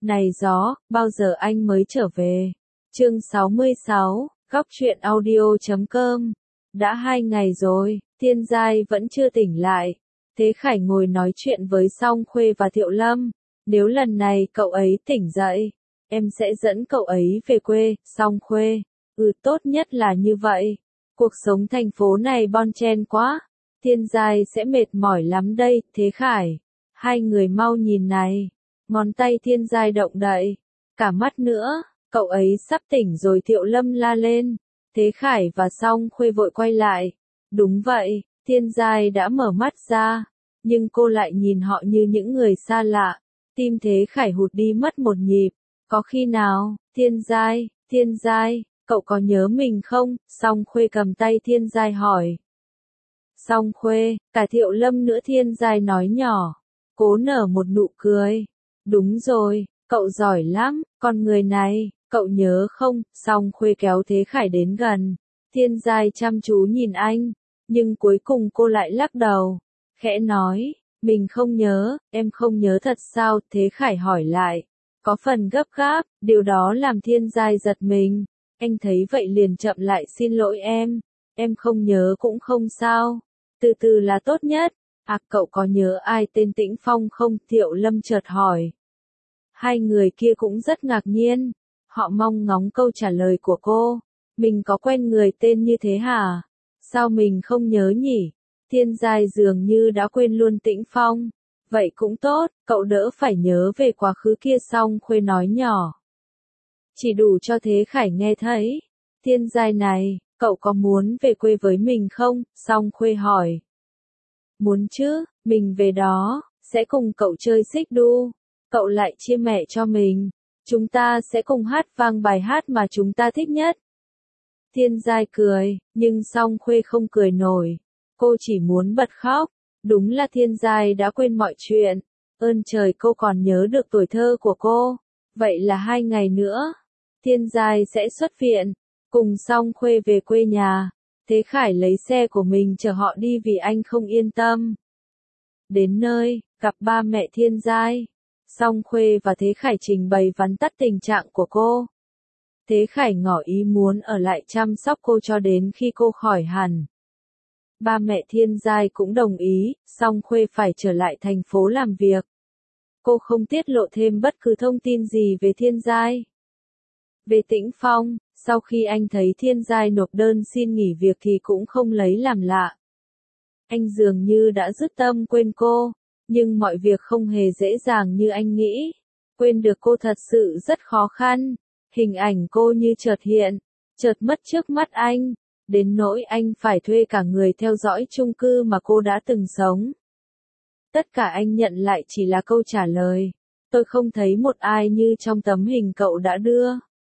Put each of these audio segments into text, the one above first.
Này gió, bao giờ anh mới trở về? Chương 66, Góc truyện audio.com. Đã 2 ngày rồi, Thiên Giai vẫn chưa tỉnh lại. Thế Khải ngồi nói chuyện với Song Khuê và Thiệu Lâm. Nếu lần này cậu ấy tỉnh dậy, em sẽ dẫn cậu ấy về quê. Song Khuê, tốt nhất là như vậy. Cuộc sống thành phố này bon chen quá. Thiên Giai sẽ mệt mỏi lắm đây. Thế Khải, hai người mau nhìn này. Ngón tay Thiên Giai động đậy. Cả mắt nữa, cậu ấy sắp tỉnh rồi. Thiệu Lâm la lên. Thế Khải và Song Khuê vội quay lại. Đúng vậy, Thiên Giai đã mở mắt ra. Nhưng cô lại nhìn họ như những người xa lạ. Tim Thế Khải hụt đi mất một nhịp. Có khi nào, Thiên Giai, cậu có nhớ mình không? Song Khuê cầm tay Thiên Giai hỏi. Song Khuê, cả Thiệu Lâm nữa. Thiên Giai nói nhỏ. Cố nở một nụ cười. Đúng rồi, cậu giỏi lắm, con người này, cậu nhớ không? Song Khuê kéo Thế Khải đến gần. Thiên Giai chăm chú nhìn anh, nhưng cuối cùng cô lại lắc đầu. Khẽ nói, mình không nhớ, em không nhớ thật sao? Thế Khải hỏi lại. Có phần gấp gáp, điều đó làm Thiên Giai giật mình. Anh thấy vậy liền chậm lại. Xin lỗi em không nhớ cũng không sao. Từ từ là tốt nhất. Cậu có nhớ ai tên Tĩnh Phong không? Thiệu Lâm chợt hỏi. Hai người kia cũng rất ngạc nhiên. Họ mong ngóng câu trả lời của cô. Mình có quen người tên như thế hả? Sao mình không nhớ nhỉ? Thiên Giai dường như đã quên luôn Tĩnh Phong. Vậy cũng tốt, cậu đỡ phải nhớ về quá khứ kia. Song Khuê nói nhỏ. Chỉ đủ cho Thế Khải nghe thấy. Thiên Giai này, cậu có muốn về quê với mình không? Song Khuê hỏi. Muốn chứ, mình về đó, sẽ cùng cậu chơi xích đu. Cậu lại chia mẹ cho mình. Chúng ta sẽ cùng hát vang bài hát mà chúng ta thích nhất. Thiên Giai cười, nhưng Song Khuê không cười nổi. Cô chỉ muốn bật khóc. Đúng là Thiên Giai đã quên mọi chuyện. Ơn trời, cô còn nhớ được tuổi thơ của cô. Vậy là 2 ngày nữa, Thiên Giai sẽ xuất viện, cùng Song Khuê về quê nhà. Thế Khải lấy xe của mình chở họ đi vì anh không yên tâm. Đến nơi, gặp ba mẹ Thiên Giai. Song Khuê và Thế Khải trình bày vắn tắt tình trạng của cô. Thế Khải ngỏ ý muốn ở lại chăm sóc cô cho đến khi cô khỏi hẳn. Ba mẹ Thiên Giai cũng đồng ý. Song Khuê phải trở lại thành phố làm việc. Cô không tiết lộ thêm bất cứ thông tin gì về Thiên Giai. Về Tĩnh Phong, sau khi anh thấy Thiên Giai nộp đơn xin nghỉ việc thì cũng không lấy làm lạ. Anh dường như đã dứt tâm quên cô, nhưng mọi việc không hề dễ dàng như anh nghĩ. Quên được cô thật sự rất khó khăn. Hình ảnh cô như chợt hiện, chợt mất trước mắt anh, đến nỗi anh phải thuê cả người theo dõi chung cư mà cô đã từng sống. Tất cả anh nhận lại chỉ là câu trả lời. Tôi không thấy một ai như trong tấm hình cậu đã đưa.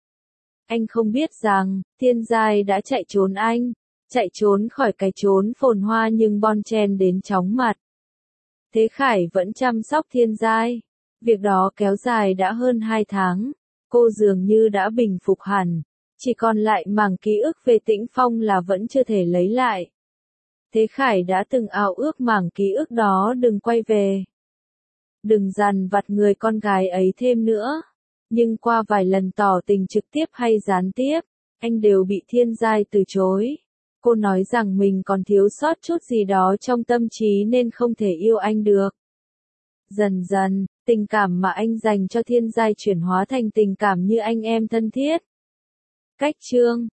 Anh không biết rằng, Thiên Giai đã chạy trốn anh. Chạy trốn khỏi cái chốn phồn hoa nhưng bon chen đến chóng mặt. Thế Khải vẫn chăm sóc Thiên Giai. Việc đó kéo dài đã hơn 2 tháng. Cô dường như đã bình phục hẳn. Chỉ còn lại mảng ký ức về Tĩnh Phong là vẫn chưa thể lấy lại. Thế Khải đã từng ao ước mảng ký ức đó đừng quay về. Đừng dằn vặt người con gái ấy thêm nữa. Nhưng qua vài lần tỏ tình trực tiếp hay gián tiếp, anh đều bị Thiên Giai từ chối. Cô nói rằng mình còn thiếu sót chút gì đó trong tâm trí nên không thể yêu anh được. Dần dần, tình cảm mà anh dành cho Thiên Giai chuyển hóa thành tình cảm như anh em thân thiết. Cách chương